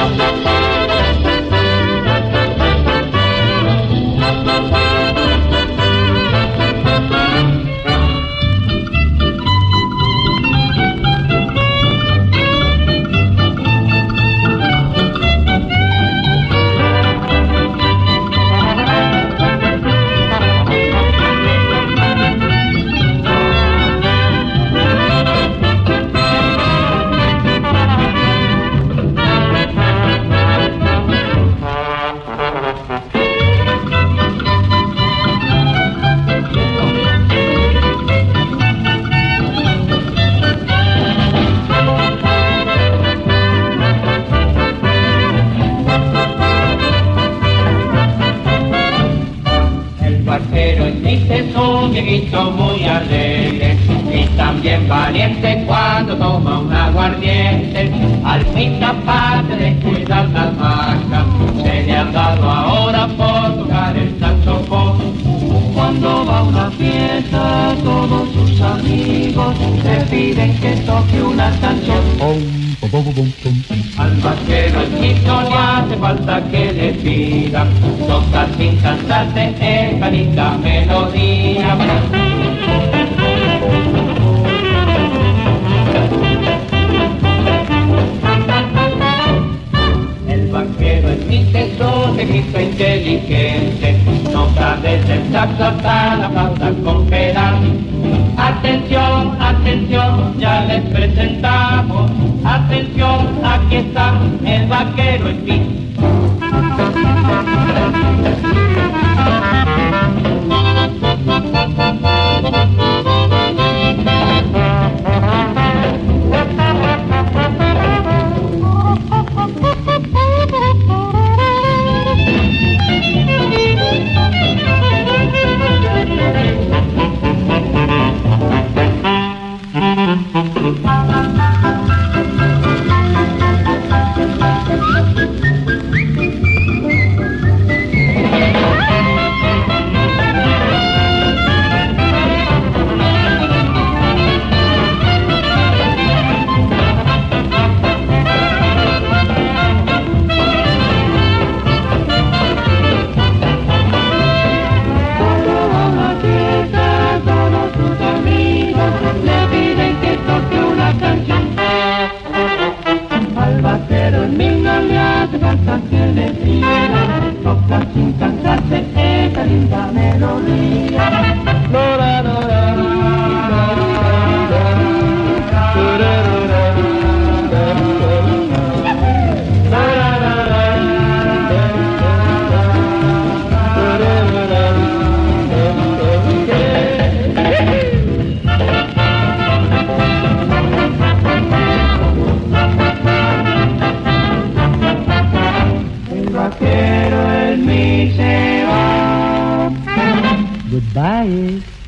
Pero existe un viejito muy alegre y también valiente cuando toma un aguardiente. Al fin capaz de cuidar las vacas, se le han dado ahora por tocar el saxofón. Cuando va a una fiesta, todos sus amigos le piden que toque una canción. Al vaquero el chico le hace falta que le pidan, toca sin cansarse esta linda melodía. El vaquero es mi tesoro, viejito inteligente, toca desde el saxo hasta la flauta con pedal. Atención, atención, ya les presentamos. Atención, aquí está el vaquero en ti. Que le pida, toca sin cansarse esta linda melodía. Goodbye.